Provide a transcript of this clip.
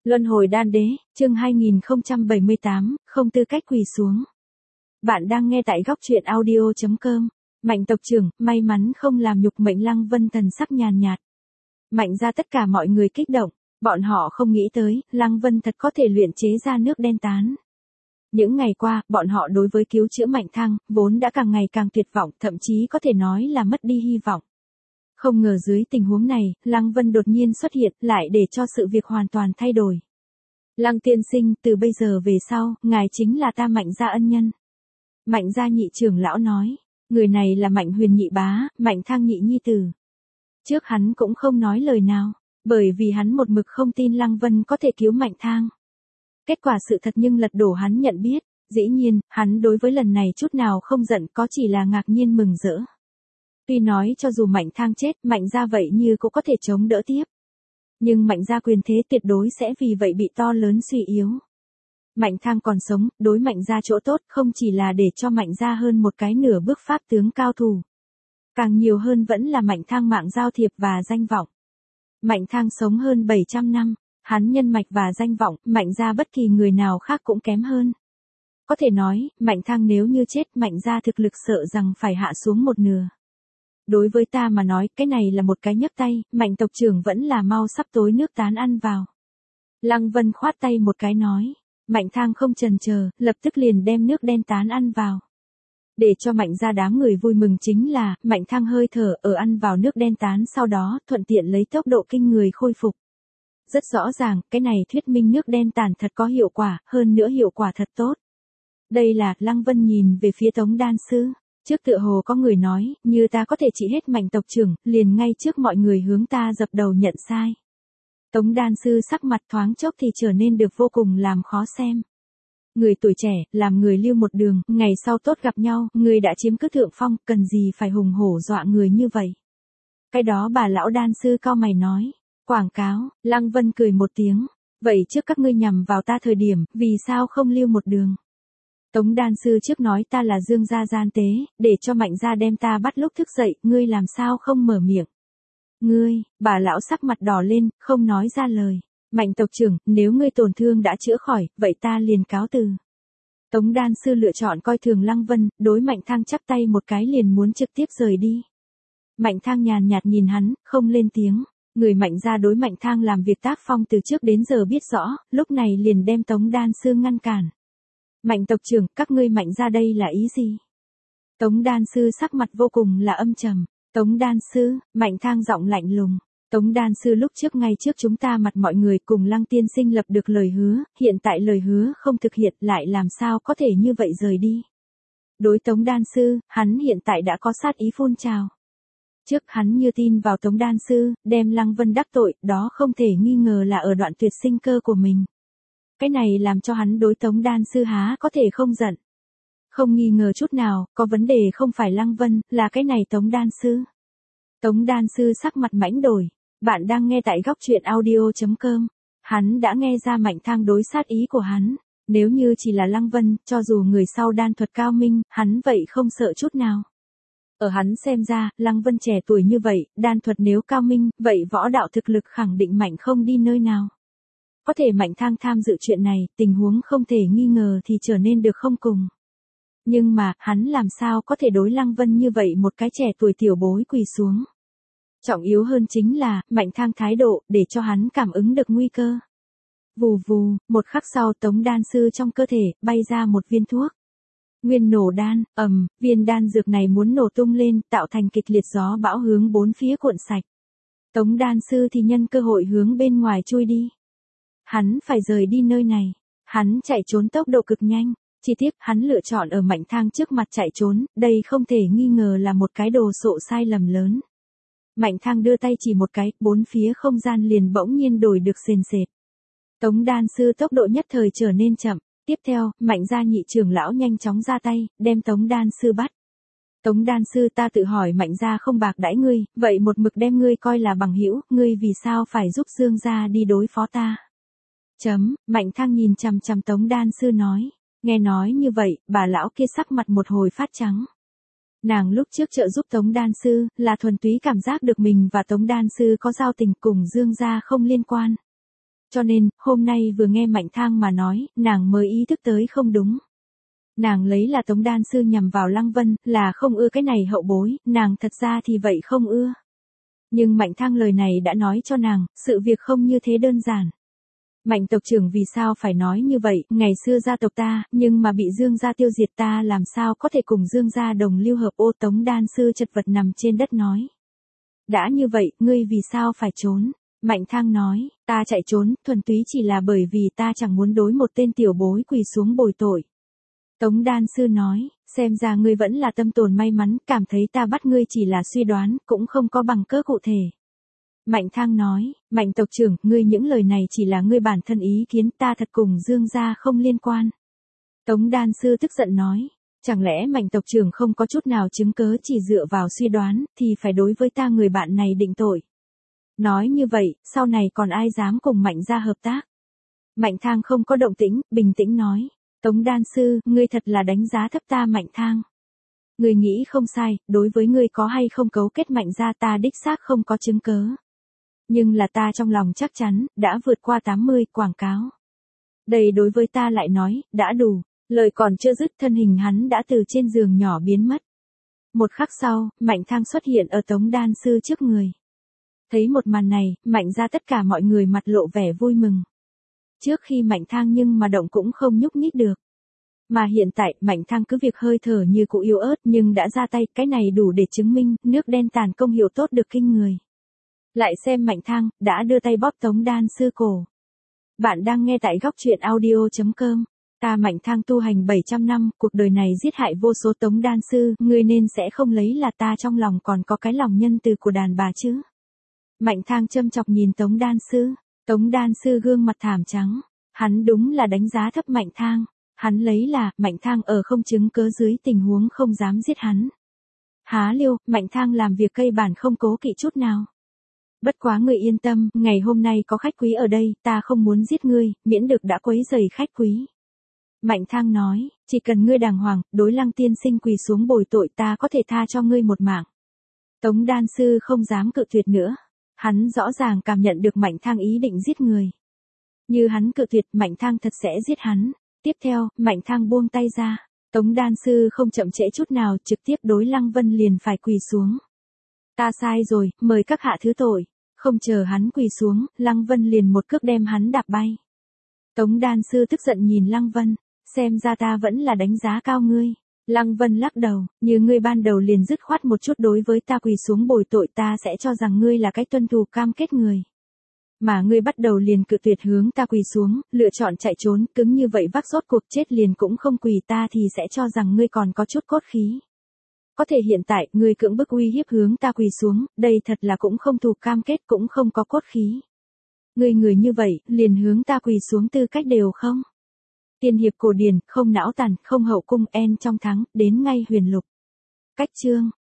Luân hồi đan đế, chương 2078, không tư cách quỳ xuống. Bạn đang nghe tại góc truyện audio.com. Mạnh tộc trưởng, may mắn không làm nhục mệnh. Lăng Vân thần sắc nhàn nhạt. Mạnh ra tất cả mọi người kích động, bọn họ không nghĩ tới, Lăng Vân thật có thể luyện chế ra nước đen tán. Những ngày qua, bọn họ đối với cứu chữa Mạnh Thăng, vốn đã càng ngày càng tuyệt vọng, thậm chí có thể nói là mất đi hy vọng. Không ngờ dưới tình huống này, Lăng Vân đột nhiên xuất hiện, lại để cho sự việc hoàn toàn thay đổi. Lăng tiên sinh, từ bây giờ về sau, ngài chính là ta Mạnh gia ân nhân. Mạnh gia nhị trưởng lão nói, người này là Mạnh Huyền nhị bá, Mạnh Thăng nhị nhi tử. Trước hắn cũng không nói lời nào, bởi vì hắn một mực không tin Lăng Vân có thể cứu Mạnh Thăng. Kết quả sự thật nhưng lật đổ hắn nhận biết, dĩ nhiên, hắn đối với lần này chút nào không giận, có chỉ là ngạc nhiên mừng rỡ. Tuy nói cho dù Mạnh Thăng chết, Mạnh gia vậy như cũng có thể chống đỡ tiếp. Nhưng Mạnh gia quyền thế tuyệt đối sẽ vì vậy bị to lớn suy yếu. Mạnh Thăng còn sống, đối Mạnh gia chỗ tốt không chỉ là để cho Mạnh gia hơn một cái nửa bước pháp tướng cao thủ. Càng nhiều hơn vẫn là Mạnh Thăng mạng giao thiệp và danh vọng. Mạnh Thăng sống hơn 700 năm, hắn nhân mạch và danh vọng, Mạnh gia bất kỳ người nào khác cũng kém hơn. Có thể nói, Mạnh Thăng nếu như chết, Mạnh gia thực lực sợ rằng phải hạ xuống một nửa. Đối với ta mà nói, cái này là một cái nhấc tay, Mạnh tộc trưởng vẫn là mau sắp tối nước tán ăn vào. Lăng Vân khoát tay một cái nói, Mạnh Thăng không chần chờ, lập tức liền đem nước đen tán ăn vào. Để cho Mạnh gia đám người vui mừng chính là, Mạnh Thăng hơi thở ở ăn vào nước đen tán sau đó, thuận tiện lấy tốc độ kinh người khôi phục. Rất rõ ràng, cái này thuyết minh nước đen tản thật có hiệu quả, hơn nữa hiệu quả thật tốt. Đây là, Lăng Vân nhìn về phía Tống Đan Sư. Trước tựa hồ có người nói, như ta có thể trị hết Mạnh tộc trưởng, liền ngay trước mọi người hướng ta dập đầu nhận sai. Tống Đan Sư sắc mặt thoáng chốc thì trở nên được vô cùng làm khó xem. Người tuổi trẻ, làm người lưu một đường, ngày sau tốt gặp nhau, người đã chiếm cứ thượng phong, cần gì phải hùng hổ dọa người như vậy. Cái đó bà lão Đan Sư cau mày nói, quảng cáo, Lăng Vân cười một tiếng, vậy trước các ngươi nhằm vào ta thời điểm, vì sao không lưu một đường. Tống Đan Sư trước nói ta là Dương gia gian tế, để cho Mạnh gia đem ta bắt lúc thức dậy, ngươi làm sao không mở miệng. Ngươi, bà lão sắc mặt đỏ lên, không nói ra lời. Mạnh tộc trưởng, nếu ngươi tổn thương đã chữa khỏi, vậy ta liền cáo từ. Tống Đan Sư lựa chọn coi thường Lăng Vân, đối Mạnh Thăng chắp tay một cái liền muốn trực tiếp rời đi. Mạnh Thăng nhàn nhạt nhìn hắn, không lên tiếng. Người Mạnh gia đối Mạnh Thăng làm việc tác phong từ trước đến giờ biết rõ, lúc này liền đem Tống Đan Sư ngăn cản. Mạnh tộc trưởng, các ngươi Mạnh gia đây là ý gì? Tống Đan Sư sắc mặt vô cùng là âm trầm. Tống Đan Sư, Mạnh Thăng giọng lạnh lùng. Tống Đan Sư lúc trước ngay trước chúng ta mặt mọi người cùng Lăng tiên sinh lập được lời hứa, hiện tại lời hứa không thực hiện lại làm sao có thể như vậy rời đi. Đối Tống Đan Sư, hắn hiện tại đã có sát ý phun trào. Trước hắn như tin vào Tống Đan Sư, đem Lăng Vân đắc tội, đó không thể nghi ngờ là ở đoạn tuyệt sinh cơ của mình. Cái này làm cho hắn đối Tống Đan Sư há có thể không giận. Không nghi ngờ chút nào, có vấn đề không phải Lăng Vân, là cái này Tống Đan Sư. Tống Đan Sư sắc mặt mãnh đổi. Bạn đang nghe tại góc truyện audio.com. Hắn đã nghe ra Mạnh Thăng đối sát ý của hắn. Nếu như chỉ là Lăng Vân, cho dù người sau đan thuật cao minh, hắn vậy không sợ chút nào. Ở hắn xem ra, Lăng Vân trẻ tuổi như vậy, đan thuật nếu cao minh, vậy võ đạo thực lực khẳng định mạnh không đi nơi nào. Có thể Mạnh Thăng tham dự chuyện này, tình huống không thể nghi ngờ thì trở nên được không cùng. Nhưng mà, hắn làm sao có thể đối Lăng Vân như vậy một cái trẻ tuổi tiểu bối quỳ xuống. Trọng yếu hơn chính là, Mạnh Thăng thái độ, để cho hắn cảm ứng được nguy cơ. Vù vù, một khắc sau Tống Đan Sư trong cơ thể, bay ra một viên thuốc. Nguyên nổ đan, viên đan dược này muốn nổ tung lên, tạo thành kịch liệt gió bão hướng bốn phía cuộn sạch. Tống Đan Sư thì nhân cơ hội hướng bên ngoài chui đi. Hắn phải rời đi nơi này. Hắn chạy trốn tốc độ cực nhanh. Chi tiết, hắn lựa chọn ở Mạnh Thăng trước mặt chạy trốn, đây không thể nghi ngờ là một cái đồ sộ sai lầm lớn. Mạnh Thăng đưa tay chỉ một cái, bốn phía không gian liền bỗng nhiên đổi được sền sệt. Tống Đan Sư tốc độ nhất thời trở nên chậm. Tiếp theo, Mạnh gia nhị trưởng lão nhanh chóng ra tay, đem Tống Đan Sư bắt. Tống Đan Sư, ta tự hỏi Mạnh gia không bạc đãi ngươi, vậy một mực đem ngươi coi là bằng hữu, ngươi vì sao phải giúp Dương gia đi đối phó ta? Mạnh Thăng nhìn chằm chằm Tống Đan Sư nói. Nghe nói như vậy, bà lão kia sắc mặt một hồi phát trắng. Nàng lúc trước trợ giúp Tống Đan Sư, là thuần túy cảm giác được mình và Tống Đan Sư có giao tình cùng Dương gia không liên quan. Cho nên, hôm nay vừa nghe Mạnh Thang mà nói, nàng mới ý thức tới không đúng. Nàng lấy là Tống Đan Sư nhằm vào Lăng Vân, là không ưa cái này hậu bối, nàng thật ra thì vậy không ưa. Nhưng Mạnh Thang lời này đã nói cho nàng, sự việc không như thế đơn giản. Mạnh tộc trưởng vì sao phải nói như vậy, ngày xưa gia tộc ta, nhưng mà bị Dương gia tiêu diệt ta làm sao có thể cùng Dương gia đồng lưu hợp. Ô Tống Đan Sư chật vật nằm trên đất nói. Đã như vậy, ngươi vì sao phải trốn? Mạnh Thang nói, ta chạy trốn, thuần túy chỉ là bởi vì ta chẳng muốn đối một tên tiểu bối quỳ xuống bồi tội. Tống Đan Sư nói, xem ra ngươi vẫn là tâm tồn may mắn, cảm thấy ta bắt ngươi chỉ là suy đoán, cũng không có bằng cớ cụ thể. Mạnh Thang nói, Mạnh tộc trưởng, ngươi những lời này chỉ là ngươi bản thân ý kiến, ta thật cùng Dương gia không liên quan. Tống Đan Sư tức giận nói, chẳng lẽ Mạnh tộc trưởng không có chút nào chứng cớ, chỉ dựa vào suy đoán, thì phải đối với ta người bạn này định tội. Nói như vậy, sau này còn ai dám cùng Mạnh gia hợp tác? Mạnh Thang không có động tĩnh, bình tĩnh nói, Tống Đan Sư, ngươi thật là đánh giá thấp ta Mạnh Thang. Ngươi nghĩ không sai, đối với ngươi có hay không cấu kết Mạnh gia ta đích xác không có chứng cớ. Nhưng là ta trong lòng chắc chắn, đã vượt qua 80 quảng cáo. Đây đối với ta lại nói, đã đủ, lời còn chưa dứt thân hình hắn đã từ trên giường nhỏ biến mất. Một khắc sau, Mạnh Thang xuất hiện ở Tống Đan Sư trước người. Thấy một màn này, Mạnh ra tất cả mọi người mặt lộ vẻ vui mừng. Trước khi Mạnh Thang nhưng mà động cũng không nhúc nhích được. Mà hiện tại, Mạnh Thang cứ việc hơi thở như cụ yếu ớt nhưng đã ra tay, cái này đủ để chứng minh, nước đen tàn công hiệu tốt được kinh người. Lại xem Mạnh Thang, đã đưa tay bóp Tống Đan Sư cổ. Bạn đang nghe tại góc truyện audio.com. Ta Mạnh Thang tu hành 700 năm, cuộc đời này giết hại vô số Tống Đan Sư, ngươi nên sẽ không lấy là ta trong lòng còn có cái lòng nhân từ của đàn bà chứ. Mạnh Thang châm chọc nhìn Tống Đan Sư. Tống Đan Sư gương mặt thảm trắng. Hắn đúng là đánh giá thấp Mạnh Thang. Hắn lấy là, Mạnh Thang ở không chứng cớ dưới tình huống không dám giết hắn. Há liêu, Mạnh Thang làm việc cây bản không cố kỵ chút nào. Bất quá người yên tâm, ngày hôm nay có khách quý ở đây, ta không muốn giết ngươi, miễn được đã quấy rầy khách quý. Mạnh Thang nói, chỉ cần ngươi đàng hoàng, đối Lăng tiên sinh quỳ xuống bồi tội ta có thể tha cho ngươi một mạng. Tống Đan Sư không dám cự tuyệt nữa. Hắn rõ ràng cảm nhận được Mạnh Thang ý định giết người. Như hắn cự tuyệt, Mạnh Thang thật sẽ giết hắn. Tiếp theo, Mạnh Thang buông tay ra. Tống Đan Sư không chậm trễ chút nào, trực tiếp đối Lăng Vân liền phải quỳ xuống. Ta sai rồi, mời các hạ thứ tội. Không chờ hắn quỳ xuống, Lăng Vân liền một cước đem hắn đạp bay. Tống Đan Sư tức giận nhìn Lăng Vân, xem ra ta vẫn là đánh giá cao ngươi. Lăng Vân lắc đầu, như ngươi ban đầu liền dứt khoát một chút đối với ta quỳ xuống bồi tội, ta sẽ cho rằng ngươi là cái tuân thủ cam kết người. Mà ngươi bắt đầu liền cự tuyệt hướng ta quỳ xuống, lựa chọn chạy trốn, cứng như vậy vác rốt cuộc chết liền cũng không quỳ, ta thì sẽ cho rằng ngươi còn có chút cốt khí. Có thể hiện tại, ngươi cưỡng bức uy hiếp hướng ta quỳ xuống, đây thật là cũng không thủ cam kết, cũng không có cốt khí. Ngươi người như vậy, liền hướng ta quỳ xuống tư cách đều không? Tiên hiệp cổ điển, không não tàn, không hậu cung, en trong thắng, đến ngay huyền lục. Cách chương.